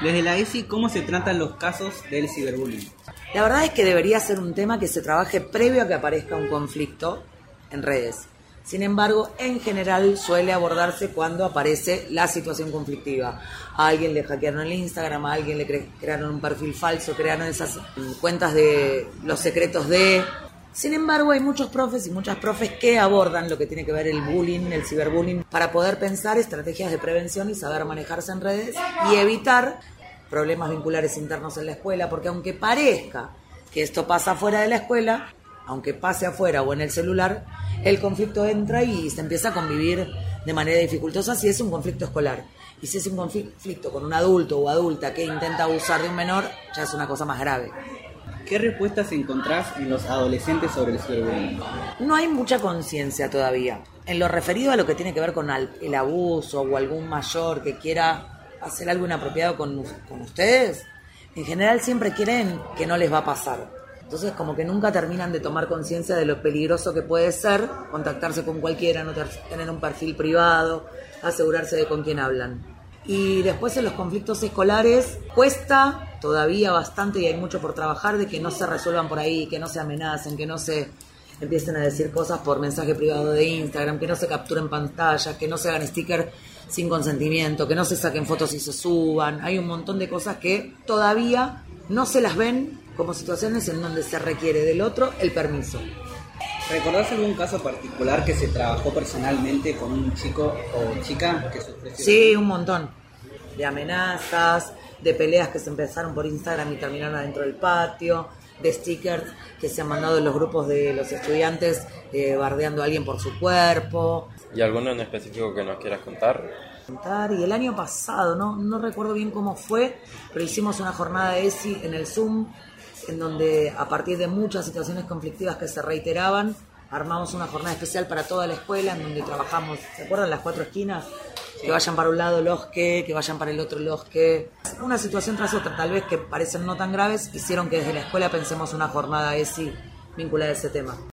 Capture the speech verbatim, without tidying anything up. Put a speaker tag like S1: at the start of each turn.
S1: Desde la ESI, ¿cómo se tratan los casos del ciberbullying?
S2: La verdad es que debería ser un tema que se trabaje previo a que aparezca un conflicto en redes. Sin embargo, en general suele abordarse cuando aparece la situación conflictiva. A alguien le hackearon el Instagram, a alguien le cre- crearon un perfil falso, crearon esas cuentas de los secretos de... Sin embargo, hay muchos profes y muchas profes que abordan lo que tiene que ver el bullying, el ciberbullying, para poder pensar estrategias de prevención y saber manejarse en redes y evitar problemas vinculares internos en la escuela, porque aunque parezca que esto pasa fuera de la escuela, aunque pase afuera o en el celular, el conflicto entra y se empieza a convivir de manera dificultosa si es un conflicto escolar. Y si es un conflicto con un adulto o adulta que intenta abusar de un menor, ya es una cosa más grave.
S1: ¿Qué respuestas encontrás en los adolescentes sobre el ciberbullying?
S2: No hay mucha conciencia todavía. En lo referido a lo que tiene que ver con el abuso o algún mayor que quiera hacer algo inapropiado con, con ustedes, en general siempre quieren que no les va a pasar. Entonces como que nunca terminan de tomar conciencia de lo peligroso que puede ser contactarse con cualquiera, no tener un perfil privado, asegurarse de con quién hablan. Y después en los conflictos escolares cuesta todavía bastante y hay mucho por trabajar de que no se resuelvan por ahí, que no se amenacen, que no se empiecen a decir cosas por mensaje privado de Instagram, que no se capturen pantallas, que no se hagan stickers sin consentimiento, que no se saquen fotos y se suban. Hay un montón de cosas que todavía no se las ven como situaciones en donde se requiere del otro el permiso.
S1: ¿Recordás algún caso particular que se trabajó personalmente con un chico o chica que sufrió?
S2: Sí, un montón. De amenazas, de peleas que se empezaron por Instagram y terminaron adentro del patio, de stickers que se han mandado en los grupos de los estudiantes eh, bardeando a alguien por su cuerpo.
S3: ¿Y alguno en específico que nos quieras contar?
S2: Y el año pasado, no, no recuerdo bien cómo fue, pero hicimos una jornada de ESI en el Zoom, en donde a partir de muchas situaciones conflictivas que se reiteraban, armamos una jornada especial para toda la escuela, en donde trabajamos, ¿se acuerdan las cuatro esquinas? Que vayan para un lado los que, que vayan para el otro los que. Una situación tras otra, tal vez que parecen no tan graves, hicieron que desde la escuela pensemos una jornada ESI vinculada a ese tema.